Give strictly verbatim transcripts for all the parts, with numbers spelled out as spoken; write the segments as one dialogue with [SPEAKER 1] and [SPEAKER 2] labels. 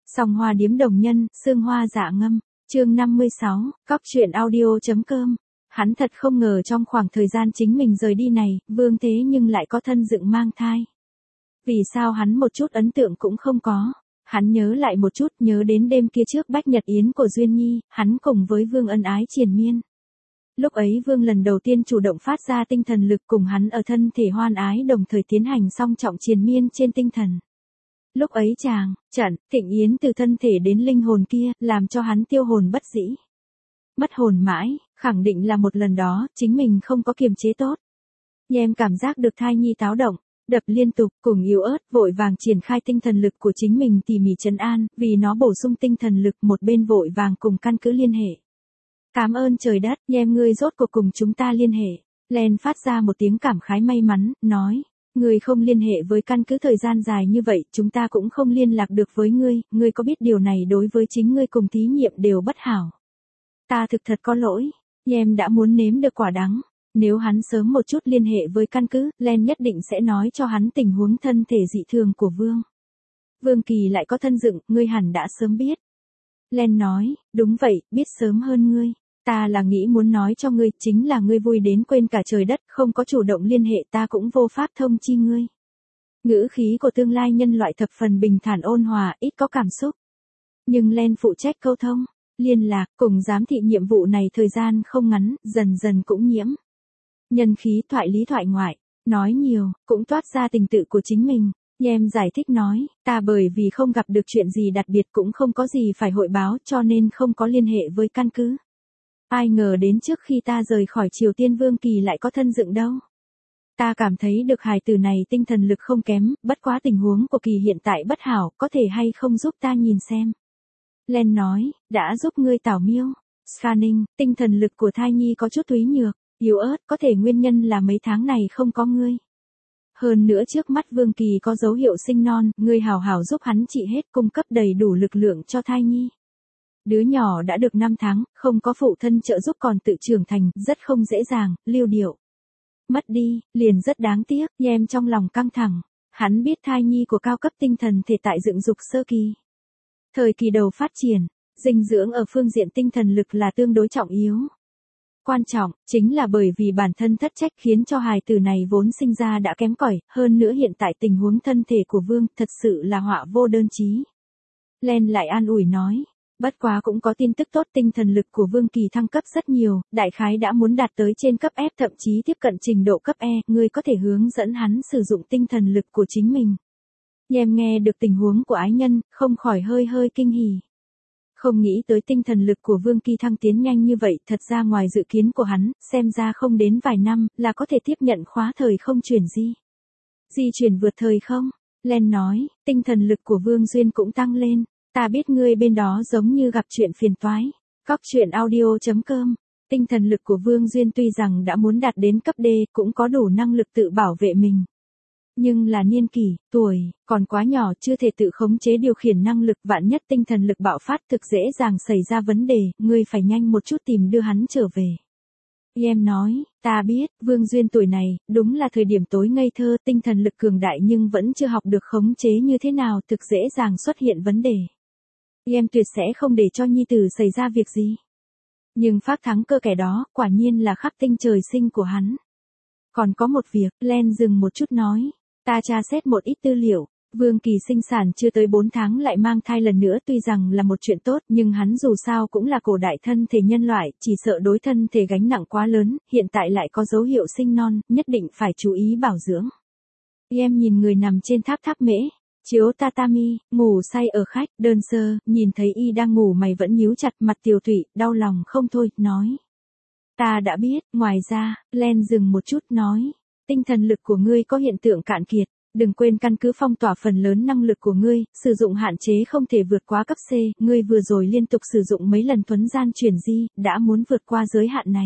[SPEAKER 1] Song Hoa Điếm Đồng Nhân, Sương Hoa Dạ Ngâm, chương năm mươi sáu, cóc truyện audio.com. Hắn thật không ngờ trong khoảng thời gian chính mình rời đi này, Vương thế nhưng lại có thân dựng mang thai. Vì sao hắn một chút ấn tượng cũng không có? Hắn nhớ lại một chút, nhớ đến đêm kia trước bách nhật yến của Duyên Nhi, hắn cùng với Vương ân ái triền miên. Lúc ấy Vương lần đầu tiên chủ động phát ra tinh thần lực cùng hắn ở thân thể hoan ái đồng thời tiến hành song trọng triền miên trên tinh thần. Lúc ấy chàng, trận, thịnh yến từ thân thể đến linh hồn kia, làm cho hắn tiêu hồn bất dĩ. Mất hồn mãi, khẳng định là một lần đó, chính mình không có kiềm chế tốt. Em cảm giác được thai nhi táo động, đập liên tục, cùng yếu ớt, vội vàng triển khai tinh thần lực của chính mình tỉ mỉ trấn an, vì nó bổ sung tinh thần lực một bên vội vàng cùng căn cứ liên hệ. Cảm ơn trời đất, em ngươi rốt cuộc cùng chúng ta liên hệ. Len phát ra một tiếng cảm khái may mắn, nói. Ngươi không liên hệ với căn cứ thời gian dài như vậy, chúng ta cũng không liên lạc được với ngươi, ngươi có biết điều này đối với chính ngươi cùng thí nghiệm đều bất hảo. Ta thực thật có lỗi, em đã muốn nếm được quả đắng. Nếu hắn sớm một chút liên hệ với căn cứ, Len nhất định sẽ nói cho hắn tình huống thân thể dị thường của Vương. Vương Kỳ lại có thân dựng, ngươi hẳn đã sớm biết. Len nói, đúng vậy, biết sớm hơn ngươi. Ta là nghĩ muốn nói cho ngươi, chính là ngươi vui đến quên cả trời đất, không có chủ động liên hệ ta cũng vô pháp thông chi ngươi. Ngữ khí của tương lai nhân loại thập phần bình thản ôn hòa, ít có cảm xúc. Nhưng Len phụ trách câu thông, liên lạc, cùng giám thị nhiệm vụ này thời gian không ngắn, dần dần cũng nhiễm. Nhân khí thoại lý thoại ngoại, nói nhiều, cũng toát ra tình tự của chính mình. Em giải thích nói, ta bởi vì không gặp được chuyện gì đặc biệt cũng không có gì phải hội báo cho nên không có liên hệ với căn cứ. Ai ngờ đến trước khi ta rời khỏi Triều Tiên Vương Kỳ lại có thân dựng đâu. Ta cảm thấy được hài tử này tinh thần lực không kém, bất quá tình huống của Kỳ hiện tại bất hảo, có thể hay không giúp ta nhìn xem. Len nói, đã giúp ngươi tảo miêu. Scanning, tinh thần lực của thai nhi có chút túy nhược, yếu ớt, có thể nguyên nhân là mấy tháng này không có ngươi. Hơn nữa trước mắt Vương Kỳ có dấu hiệu sinh non, ngươi hảo hảo giúp hắn trị hết, cung cấp đầy đủ lực lượng cho thai nhi. Đứa nhỏ đã được năm tháng, không có phụ thân trợ giúp còn tự trưởng thành, rất không dễ dàng, lưu điệu. Mất đi, liền rất đáng tiếc, em trong lòng căng thẳng. Hắn biết thai nhi của cao cấp tinh thần thể tại dựng dục sơ kỳ. Thời kỳ đầu phát triển, dinh dưỡng ở phương diện tinh thần lực là tương đối trọng yếu. Quan trọng, chính là bởi vì bản thân thất trách khiến cho hài tử này vốn sinh ra đã kém cỏi, hơn nữa hiện tại tình huống thân thể của Vương thật sự là họa vô đơn chí. Len lại an ủi nói. Bất quá cũng có tin tức tốt, tinh thần lực của Vương Kỳ thăng cấp rất nhiều, đại khái đã muốn đạt tới trên cấp F thậm chí tiếp cận trình độ cấp E, ngươi có thể hướng dẫn hắn sử dụng tinh thần lực của chính mình. Em nghe được tình huống của ái nhân, không khỏi hơi hơi kinh hỉ. Không nghĩ tới tinh thần lực của Vương Kỳ thăng tiến nhanh như vậy, thật ra ngoài dự kiến của hắn, xem ra không đến vài năm, là có thể tiếp nhận khóa thời không chuyển di. Di chuyển vượt thời không? Len nói, tinh thần lực của Vương Duyên cũng tăng lên. Ta biết ngươi bên đó giống như gặp chuyện phiền toái. Cóc truyện audio.com. Tinh thần lực của Vương Duyên tuy rằng đã muốn đạt đến cấp D, cũng có đủ năng lực tự bảo vệ mình. Nhưng là niên kỷ, tuổi, còn quá nhỏ chưa thể tự khống chế điều khiển năng lực, vạn nhất tinh thần lực bạo phát thực dễ dàng xảy ra vấn đề, ngươi phải nhanh một chút tìm đưa hắn trở về. Em nói, ta biết, Vương Duyên tuổi này, đúng là thời điểm tối ngây thơ, tinh thần lực cường đại nhưng vẫn chưa học được khống chế như thế nào, thực dễ dàng xuất hiện vấn đề. Em tuyệt sẽ không để cho nhi tử xảy ra việc gì. Nhưng phác thắng cơ kẻ đó, quả nhiên là khắc tinh trời sinh của hắn. Còn có một việc, Len dừng một chút nói. Ta tra xét một ít tư liệu, Vương Kỳ sinh sản chưa tới bốn tháng lại mang thai lần nữa, tuy rằng là một chuyện tốt, nhưng hắn dù sao cũng là cổ đại thân thể nhân loại, chỉ sợ đối thân thể gánh nặng quá lớn, hiện tại lại có dấu hiệu sinh non, nhất định phải chú ý bảo dưỡng. Em nhìn người nằm trên tháp tháp mễ. Chiếu tatami, ngủ say ở khách, đơn sơ, nhìn thấy y đang ngủ mày vẫn nhíu chặt, mặt tiều tụy, đau lòng không thôi, nói. Ta đã biết, ngoài ra, Len dừng một chút nói. Tinh thần lực của ngươi có hiện tượng cạn kiệt, đừng quên căn cứ phong tỏa phần lớn năng lực của ngươi, sử dụng hạn chế không thể vượt quá cấp C, ngươi vừa rồi liên tục sử dụng mấy lần thuấn gian chuyển di, đã muốn vượt qua giới hạn này.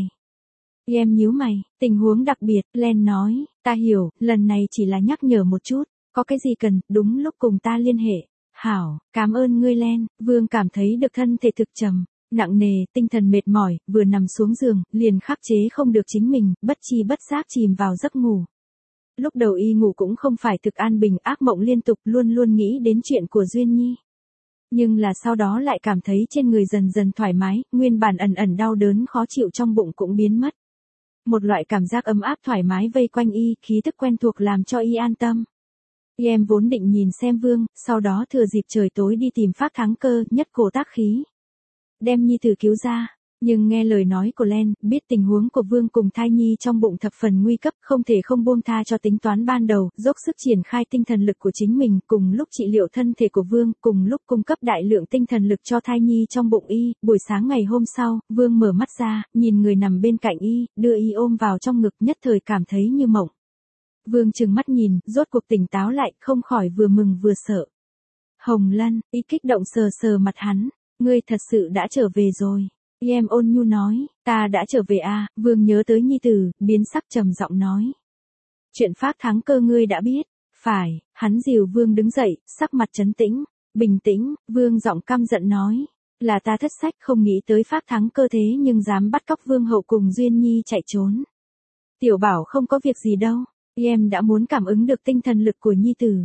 [SPEAKER 1] Em nhíu mày, tình huống đặc biệt, Len nói, ta hiểu, lần này chỉ là nhắc nhở một chút. Có cái gì cần, đúng lúc cùng ta liên hệ. Hảo, cảm ơn ngươi Len. Vương cảm thấy được thân thể thực trầm, nặng nề, tinh thần mệt mỏi, vừa nằm xuống giường, liền khắc chế không được chính mình, bất chi bất giác chìm vào giấc ngủ. Lúc đầu y ngủ cũng không phải thực an bình, ác mộng liên tục, luôn luôn nghĩ đến chuyện của Duyên Nhi. Nhưng là sau đó lại cảm thấy trên người dần dần thoải mái, nguyên bản ẩn ẩn đau đớn khó chịu trong bụng cũng biến mất. Một loại cảm giác ấm áp thoải mái vây quanh y, khí tức quen thuộc làm cho y an tâm. Y em vốn định nhìn xem Vương, sau đó thừa dịp trời tối đi tìm Phác Thắng Cơ, nhất cổ tác khí. Đem nhi tử cứu ra. Nhưng nghe lời nói của Len, biết tình huống của Vương cùng thai nhi trong bụng thập phần nguy cấp, không thể không buông tha cho tính toán ban đầu, dốc sức triển khai tinh thần lực của chính mình, cùng lúc trị liệu thân thể của Vương, cùng lúc cung cấp đại lượng tinh thần lực cho thai nhi trong bụng y. Buổi sáng ngày hôm sau, Vương mở mắt ra, nhìn người nằm bên cạnh y, đưa y ôm vào trong ngực, nhất thời cảm thấy như mộng. Vương trừng mắt nhìn, rốt cuộc tỉnh táo lại, không khỏi vừa mừng vừa sợ. Hồng Lân, y kích động sờ sờ mặt hắn, ngươi thật sự đã trở về rồi. Y em ôn nhu nói, ta đã trở về à, Vương nhớ tới nhi tử, biến sắc trầm giọng nói. Chuyện Phác Thắng Cơ ngươi đã biết, phải, hắn dìu Vương đứng dậy, sắc mặt trấn tĩnh, bình tĩnh, Vương giọng căm giận nói, là ta thất sách không nghĩ tới Phác Thắng Cơ thế nhưng dám bắt cóc Vương hậu cùng Duyên Nhi chạy trốn. Tiểu bảo không có việc gì đâu, y em đã muốn cảm ứng được tinh thần lực của nhi tử.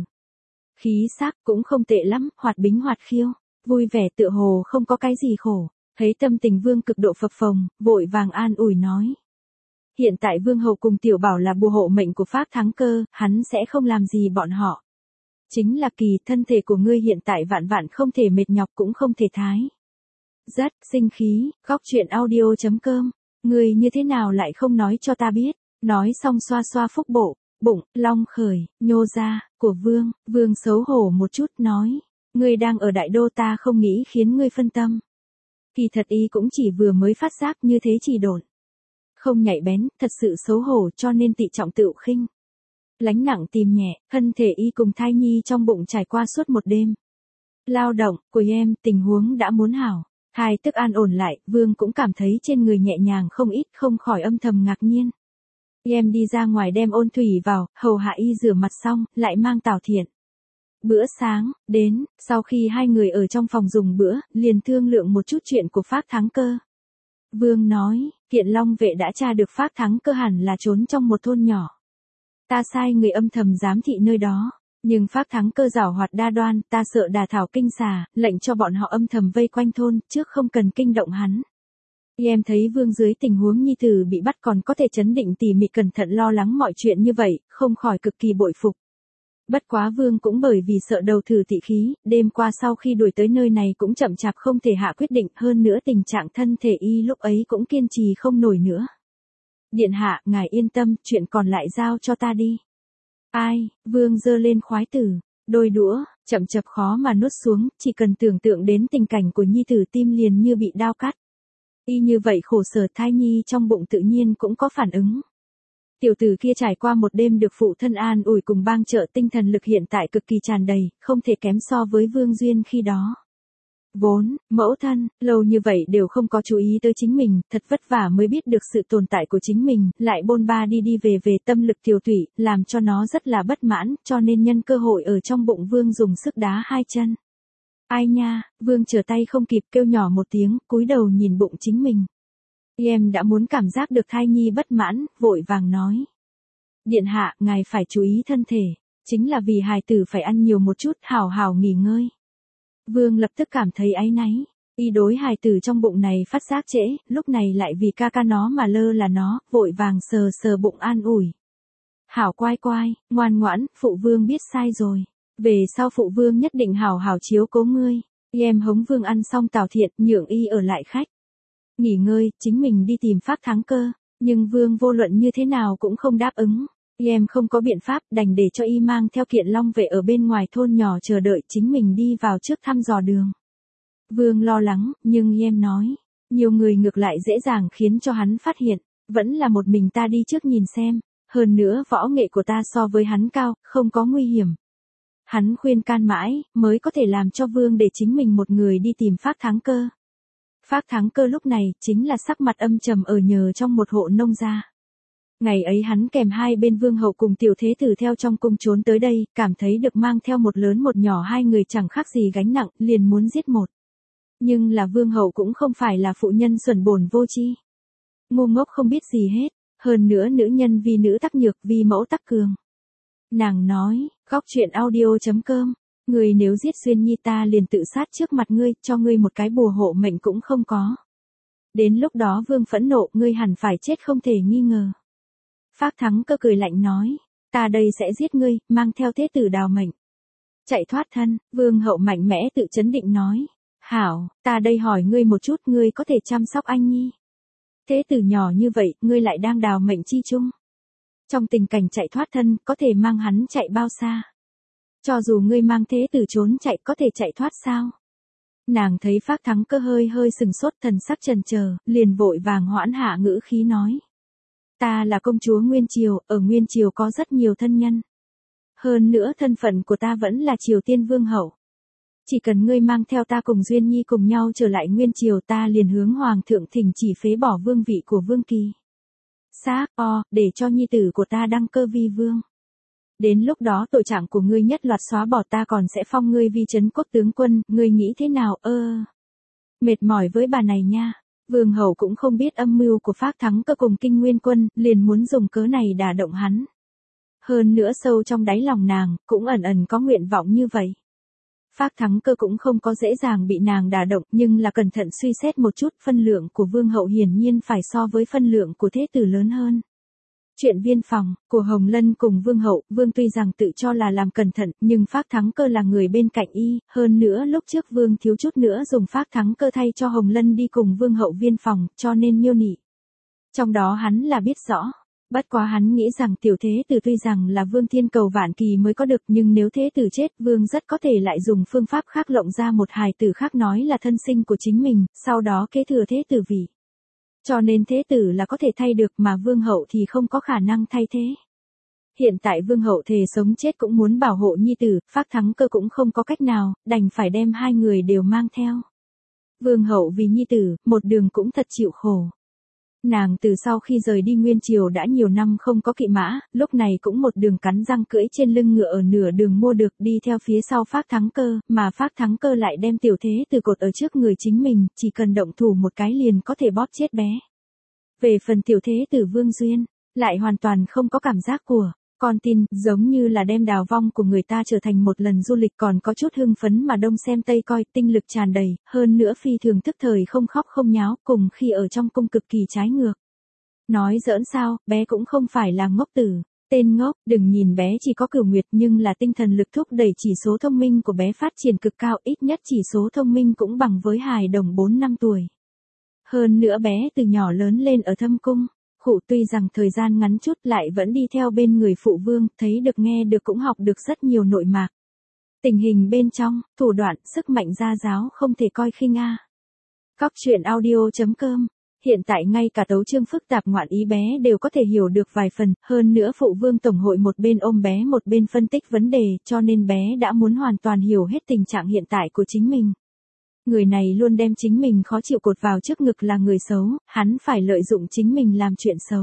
[SPEAKER 1] Khí sắc cũng không tệ lắm, hoạt bính hoạt khiêu, vui vẻ tựa hồ không có cái gì khổ. Thấy tâm tình Vương cực độ phập phồng, vội vàng an ủi nói. Hiện tại Vương hậu cùng tiểu bảo là bùa hộ mệnh của Phác Thắng Cơ, hắn sẽ không làm gì bọn họ. Chính là kỳ, thân thể của ngươi hiện tại vạn vạn không thể mệt nhọc cũng không thể thái. Rất, sinh khí, góc truyện audio chấm com, ngươi như thế nào lại không nói cho ta biết, nói xong xoa xoa phúc bộ, bụng, long khởi, nhô ra, của Vương, Vương xấu hổ một chút nói, ngươi đang ở đại đô ta không nghĩ khiến ngươi phân tâm. Kỳ thật y cũng chỉ vừa mới phát giác như thế chỉ độn. Không nhạy bén, thật sự xấu hổ cho nên tị trọng tự khinh. Lánh nặng tìm nhẹ, thân thể y cùng thai nhi trong bụng trải qua suốt một đêm. Lao động, của em, tình huống đã muốn hảo. Hai tức an ổn lại, Vương cũng cảm thấy trên người nhẹ nhàng không ít, không khỏi âm thầm ngạc nhiên. Em đi ra ngoài đem ôn thủy vào, hầu hạ y rửa mặt xong, lại mang Tào Thiện. Bữa sáng, đến, sau khi hai người ở trong phòng dùng bữa, liền thương lượng một chút chuyện của Phác Thắng Cơ. Vương nói, Kiện Long vệ đã tra được Phác Thắng Cơ hẳn là trốn trong một thôn nhỏ. Ta sai người âm thầm giám thị nơi đó, nhưng Phác Thắng Cơ giảo hoạt đa đoan, ta sợ đả thảo kinh xà, lệnh cho bọn họ âm thầm vây quanh thôn, trước không cần kinh động hắn. Em thấy Vương dưới tình huống nhi tử bị bắt còn có thể trấn định tỉ mỉ cẩn thận lo lắng mọi chuyện như vậy, không khỏi cực kỳ bội phục. Bất quá Vương cũng bởi vì sợ đầu thử tị khí, đêm qua sau khi đuổi tới nơi này cũng chậm chạp không thể hạ quyết định, hơn nữa tình trạng thân thể y lúc ấy cũng kiên trì không nổi nữa. Điện hạ, ngài yên tâm, chuyện còn lại giao cho ta đi. Ai, Vương giơ lên khoái tử, đôi đũa, chậm chập khó mà nuốt xuống, chỉ cần tưởng tượng đến tình cảnh của nhi tử tim liền như bị đao cắt. Y như vậy khổ sở thai nhi trong bụng tự nhiên cũng có phản ứng. Tiểu tử kia trải qua một đêm được phụ thân an ủi cùng bang trợ tinh thần lực hiện tại cực kỳ tràn đầy, không thể kém so với Vương Duyên khi đó. Vốn, mẫu thân, lâu như vậy đều không có chú ý tới chính mình, thật vất vả mới biết được sự tồn tại của chính mình, lại bôn ba đi đi về về tâm lực tiểu thủy, làm cho nó rất là bất mãn, cho nên nhân cơ hội ở trong bụng Vương dùng sức đá hai chân. Ai nha, Vương trở tay không kịp kêu nhỏ một tiếng, cúi đầu nhìn bụng chính mình. Em đã muốn cảm giác được thai nhi bất mãn, vội vàng nói. Điện hạ, ngài phải chú ý thân thể, chính là vì hài tử phải ăn nhiều một chút, hào hào nghỉ ngơi. Vương lập tức cảm thấy áy náy, y đối hài tử trong bụng này phát giác trễ, lúc này lại vì ca ca nó mà lơ là nó, vội vàng sờ sờ bụng an ủi. Hảo quai quai, ngoan ngoãn, phụ vương biết sai rồi. Về sau phụ vương nhất định hảo hảo chiếu cố ngươi. Em hống Vương ăn xong Tào Thiện, nhượng y ở lại khách. Nghỉ ngơi, chính mình đi tìm Phác Thắng Cơ, nhưng Vương vô luận như thế nào cũng không đáp ứng. Em không có biện pháp, đành để cho y mang theo Kiện Long vệ ở bên ngoài thôn nhỏ chờ đợi chính mình đi vào trước thăm dò đường. Vương lo lắng, nhưng em nói, nhiều người ngược lại dễ dàng khiến cho hắn phát hiện, vẫn là một mình ta đi trước nhìn xem, hơn nữa võ nghệ của ta so với hắn cao, không có nguy hiểm. Hắn khuyên can mãi, mới có thể làm cho Vương để chính mình một người đi tìm Phác Thắng Cơ. Phác Thắng Cơ lúc này, chính là sắc mặt âm trầm ở nhờ trong một hộ nông gia. Ngày ấy hắn kèm hai bên Vương hậu cùng tiểu thế tử theo trong cung trốn tới đây, cảm thấy được mang theo một lớn một nhỏ hai người chẳng khác gì gánh nặng, liền muốn giết một. Nhưng là Vương hậu cũng không phải là phụ nhân xuẩn bổn vô tri. Ngu ngốc không biết gì hết, hơn nữa nữ nhân vì nữ tắc nhược vì mẫu tắc cường. Nàng nói, góc truyện audio chấm com Ngươi nếu giết Duyên Nhi ta liền tự sát trước mặt ngươi, cho ngươi một cái bùa hộ mệnh cũng không có. Đến lúc đó Vương phẫn nộ, ngươi hẳn phải chết không thể nghi ngờ. Phác Thắng Cơ cười lạnh nói, ta đây sẽ giết ngươi, mang theo thế tử đào mệnh. Chạy thoát thân, Vương hậu mạnh mẽ tự chấn định nói, hảo, ta đây hỏi ngươi một chút, ngươi có thể chăm sóc anh Nhi. Thế tử nhỏ như vậy, ngươi lại đang đào mệnh chi chung. Trong tình cảnh chạy thoát thân, có thể mang hắn chạy bao xa? Cho dù ngươi mang thế tử trốn chạy, có thể chạy thoát sao? Nàng thấy Phác Thắng Cơ hơi hơi sừng sốt, thần sắc chần chờ, liền vội vàng hoãn hạ ngữ khí nói. Ta là công chúa Nguyên Triều, ở Nguyên Triều có rất nhiều thân nhân. Hơn nữa thân phận của ta vẫn là Triều Tiên Vương hậu. Chỉ cần ngươi mang theo ta cùng Duyên Nhi cùng nhau trở lại Nguyên Triều, ta liền hướng Hoàng thượng thỉnh chỉ phế bỏ vương vị của Vương Kỳ. Xác o, để cho nhi tử của ta đăng cơ vi vương. Đến lúc đó tội trạng của ngươi nhất loạt xóa bỏ, ta còn sẽ phong ngươi vi trấn quốc tướng quân, ngươi nghĩ thế nào ơ? Mệt mỏi với bà này nha. Vương hậu cũng không biết âm mưu của Phác Thắng Cơ cùng Kinh Nguyên Quân, liền muốn dùng cớ này đả động hắn. Hơn nữa sâu trong đáy lòng nàng, cũng ẩn ẩn có nguyện vọng như vậy. Phác Thắng Cơ cũng không có dễ dàng bị nàng đả động, nhưng là cẩn thận suy xét một chút, phân lượng của Vương hậu hiển nhiên phải so với phân lượng của thế tử lớn hơn. Chuyện viên phòng, của Hồng Lân cùng Vương hậu, Vương tuy rằng tự cho là làm cẩn thận, nhưng Phác Thắng Cơ là người bên cạnh y, hơn nữa lúc trước Vương thiếu chút nữa dùng Phác Thắng Cơ thay cho Hồng Lân đi cùng Vương hậu viên phòng, cho nên miêu nị. Trong đó hắn là biết rõ. Bất quá hắn nghĩ rằng tiểu thế tử tuy rằng là Vương thiên cầu vạn kỳ mới có được, nhưng nếu thế tử chết, Vương rất có thể lại dùng phương pháp khác lộng ra một hài tử khác nói là thân sinh của chính mình, sau đó kế thừa thế tử vị. Cho nên thế tử là có thể thay được, mà Vương hậu thì không có khả năng thay thế. Hiện tại Vương hậu thề sống chết cũng muốn bảo hộ nhi tử, Phác Thắng Cơ cũng không có cách nào, đành phải đem hai người đều mang theo. Vương hậu vì nhi tử, một đường cũng thật chịu khổ. Nàng từ sau khi rời đi Nguyên Triều đã nhiều năm không có kỵ mã, lúc này cũng một đường cắn răng cưỡi trên lưng ngựa ở nửa đường mua được, đi theo phía sau Phác Thắng Cơ, mà Phác Thắng Cơ lại đem tiểu thế tử cột ở trước người chính mình, chỉ cần động thủ một cái liền có thể bóp chết bé. Về phần tiểu thế tử Vương Duyên, lại hoàn toàn không có cảm giác của con tin, giống như là đem đào vong của người ta trở thành một lần du lịch, còn có chút hưng phấn mà đông xem tây coi, tinh lực tràn đầy, hơn nữa phi thường thức thời, không khóc không nháo, cùng khi ở trong cung cực kỳ trái ngược. Nói giỡn sao, bé cũng không phải là ngốc tử. Tên ngốc, đừng nhìn bé chỉ có cửu nguyệt, nhưng là tinh thần lực thúc đẩy chỉ số thông minh của bé phát triển cực cao, ít nhất chỉ số thông minh cũng bằng với hài đồng bốn năm tuổi. Hơn nữa bé từ nhỏ lớn lên ở thâm cung. Khụ tuy rằng thời gian ngắn chút lại vẫn đi theo bên người phụ vương, thấy được nghe được cũng học được rất nhiều nội mạc. Tình hình bên trong, thủ đoạn, sức mạnh gia giáo không thể coi khinh a. Cóc truyện audio chấm com. Hiện tại ngay cả tấu chương phức tạp ngoạn ý bé đều có thể hiểu được vài phần, hơn nữa phụ vương tổng hội một bên ôm bé một bên phân tích vấn đề, cho nên bé đã muốn hoàn toàn hiểu hết tình trạng hiện tại của chính mình. Người này luôn đem chính mình khó chịu cột vào trước ngực là người xấu, hắn phải lợi dụng chính mình làm chuyện xấu.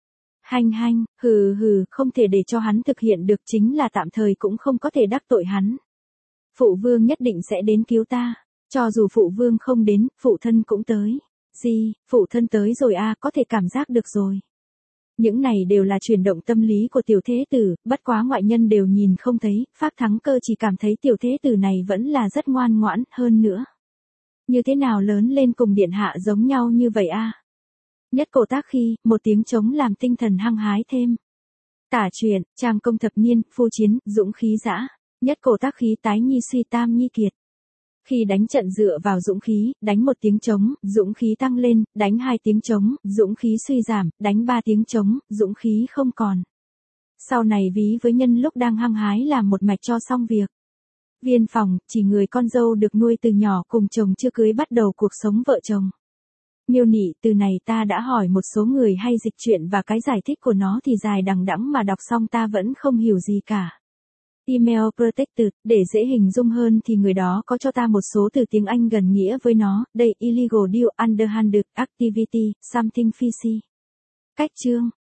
[SPEAKER 1] Hanh hanh, hừ hừ, không thể để cho hắn thực hiện được, chính là tạm thời cũng không có thể đắc tội hắn. Phụ vương nhất định sẽ đến cứu ta, cho dù phụ vương không đến, phụ thân cũng tới. Gì, phụ thân tới rồi a, à, có thể cảm giác được rồi. Những này đều là chuyển động tâm lý của tiểu thế tử, bất quá ngoại nhân đều nhìn không thấy, Phác Thắng Cơ chỉ cảm thấy tiểu thế tử này vẫn là rất ngoan ngoãn, hơn nữa. Như thế nào lớn lên cùng điện hạ giống nhau như vậy a? À? Nhất cổ tác khi, một tiếng trống làm tinh thần hăng hái thêm. Tả truyện, trang công thập niên, phu chiến, dũng khí dã. Nhất cổ tác khí tái nhi suy tam nhi kiệt. Khi đánh trận dựa vào dũng khí, đánh một tiếng trống, dũng khí tăng lên, đánh hai tiếng trống, dũng khí suy giảm, đánh ba tiếng trống, dũng khí không còn. Sau này ví với nhân lúc đang hăng hái làm một mạch cho xong việc. Viên phòng, chỉ người con dâu được nuôi từ nhỏ cùng chồng chưa cưới bắt đầu cuộc sống vợ chồng. Miêu nị, từ này ta đã hỏi một số người hay dịch chuyện và cái giải thích của nó thì dài đằng đẵng mà đọc xong ta vẫn không hiểu gì cả. Email protected, để dễ hình dung hơn thì người đó có cho ta một số từ tiếng Anh gần nghĩa với nó, đây illegal deal underhanded activity, something fishy. Cách chương,